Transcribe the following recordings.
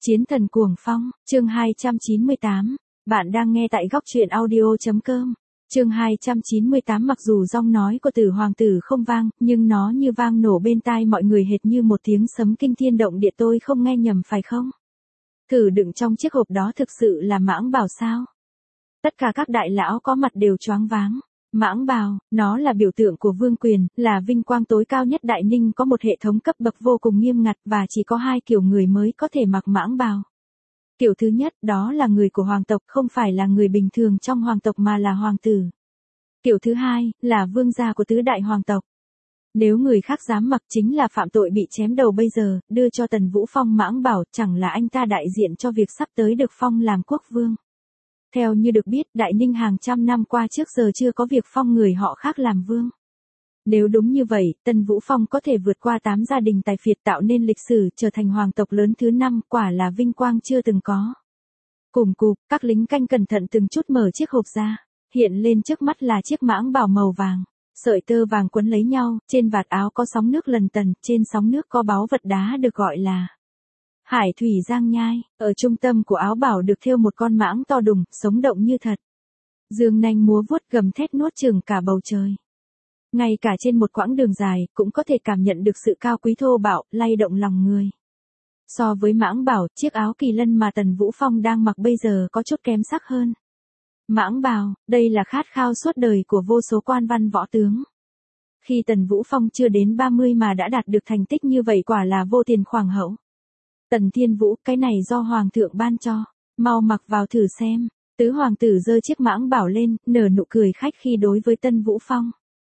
Chiến thần cuồng phong, chương 298. Bạn đang nghe tại góc truyện audio.com. Chương 298. Mặc dù giọng nói của Tử hoàng tử không vang, nhưng nó như vang nổ bên tai mọi người hệt như một tiếng sấm kinh thiên động địa, tôi không nghe nhầm phải không? Thử đựng trong chiếc hộp đó thực sự là mãng bào sao? Tất cả các đại lão có mặt đều choáng váng. Mãng bào, nó là biểu tượng của vương quyền, là vinh quang tối cao nhất Đại Ninh, có một hệ thống cấp bậc vô cùng nghiêm ngặt và chỉ có 2 kiểu người mới có thể mặc mãng bào. Kiểu thứ nhất, đó là người của hoàng tộc, không phải là người bình thường trong hoàng tộc mà là hoàng tử. Kiểu thứ hai, là vương gia của tứ đại hoàng tộc. Nếu người khác dám mặc chính là phạm tội bị chém đầu bây giờ, đưa cho Tần Vũ Phong mãng bào, chẳng là anh ta đại diện cho việc sắp tới được phong làm quốc vương. Theo như được biết, Đại Ninh hàng trăm năm qua trước giờ chưa có việc phong người họ khác làm vương. Nếu đúng như vậy, Tần Vũ Phong có thể vượt qua 8 gia đình tài phiệt, tạo nên lịch sử trở thành hoàng tộc lớn thứ 5, quả là vinh quang chưa từng có. Cùng cụp, các lính canh cẩn thận từng chút mở chiếc hộp ra, hiện lên trước mắt là chiếc mãng bào màu vàng, sợi tơ vàng quấn lấy nhau, trên vạt áo có sóng nước lần tần, trên sóng nước có báu vật đá được gọi là Hải Thủy Giang Nhai, ở trung tâm của áo bảo được thêu một con mãng to đùng, sống động như thật. Dương nanh múa vuốt gầm thét nuốt chửng cả bầu trời. Ngay cả trên một quãng đường dài, cũng có thể cảm nhận được sự cao quý thô bạo, lay động lòng người. So với mãng bảo, chiếc áo kỳ lân mà Tần Vũ Phong đang mặc bây giờ có chút kém sắc hơn. Mãng bào, đây là khát khao suốt đời của vô số quan văn võ tướng. Khi Tần Vũ Phong chưa đến 30 mà đã đạt được thành tích như vậy quả là vô tiền khoáng hậu. Tần Thiên Vũ, cái này do Hoàng thượng ban cho, mau mặc vào thử xem. Tứ hoàng tử giơ chiếc mãng bảo lên, nở nụ cười khách khi đối với Tân Vũ Phong.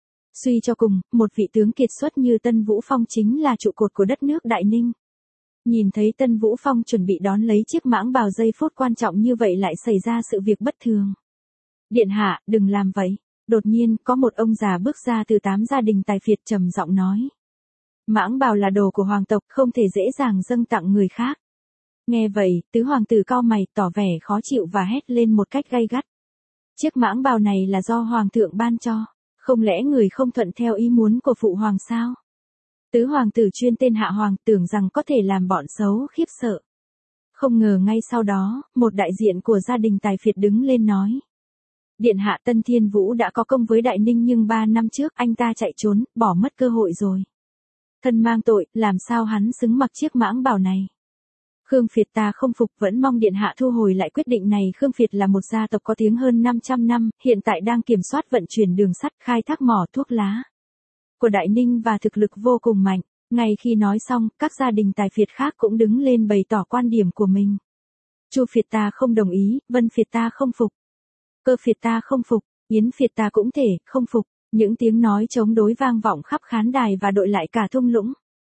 Suy cho cùng, một vị tướng kiệt xuất như Tân Vũ Phong chính là trụ cột của đất nước Đại Ninh. Nhìn thấy Tân Vũ Phong chuẩn bị đón lấy chiếc mãng bào, giây phút quan trọng như vậy lại xảy ra sự việc bất thường. Điện hạ, đừng làm vậy. Đột nhiên, có một ông già bước ra từ 8 gia đình tài phiệt trầm giọng nói. Mãng bào là đồ của hoàng tộc, không thể dễ dàng dâng tặng người khác. Nghe vậy, tứ hoàng tử cau mày, tỏ vẻ khó chịu và hét lên một cách gay gắt. Chiếc mãng bào này là do hoàng thượng ban cho, không lẽ người không thuận theo ý muốn của phụ hoàng sao? Tứ hoàng tử chuyên tên hạ hoàng, tưởng rằng có thể làm bọn xấu khiếp sợ. Không ngờ ngay sau đó, một đại diện của gia đình tài phiệt đứng lên nói. Điện hạ, Tân Thiên Vũ đã có công với Đại Ninh nhưng 3 năm trước anh ta chạy trốn, bỏ mất cơ hội rồi. Thân mang tội, làm sao hắn xứng mặc chiếc mãng bào này? Khương Phiệt ta không phục, vẫn mong điện hạ thu hồi lại quyết định này. Khương Phiệt là một gia tộc có tiếng hơn 500 năm, hiện tại đang kiểm soát vận chuyển đường sắt, khai thác mỏ thuốc lá của Đại Ninh và thực lực vô cùng mạnh. Ngay khi nói xong, các gia đình tài phiệt khác cũng đứng lên bày tỏ quan điểm của mình. Chu Phiệt ta không đồng ý, Vân Phiệt ta không phục, Cơ Phiệt ta không phục, Yến Phiệt ta cũng thể không phục. Những tiếng nói chống đối vang vọng khắp khán đài và đội lại cả thung lũng.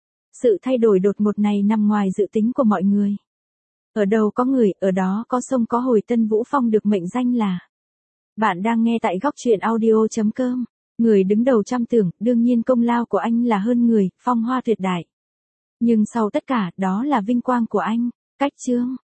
Sự thay đổi đột ngột này nằm ngoài dự tính của mọi người. Ở đâu có người, ở đó có sông có hồi. Tân Vũ Phong được mệnh danh là. Bạn đang nghe tại góc truyện audio.com. Người đứng đầu trăm tưởng, đương nhiên công lao của anh là hơn người, phong hoa tuyệt đại. Nhưng sau tất cả, đó là vinh quang của anh. Cách chương.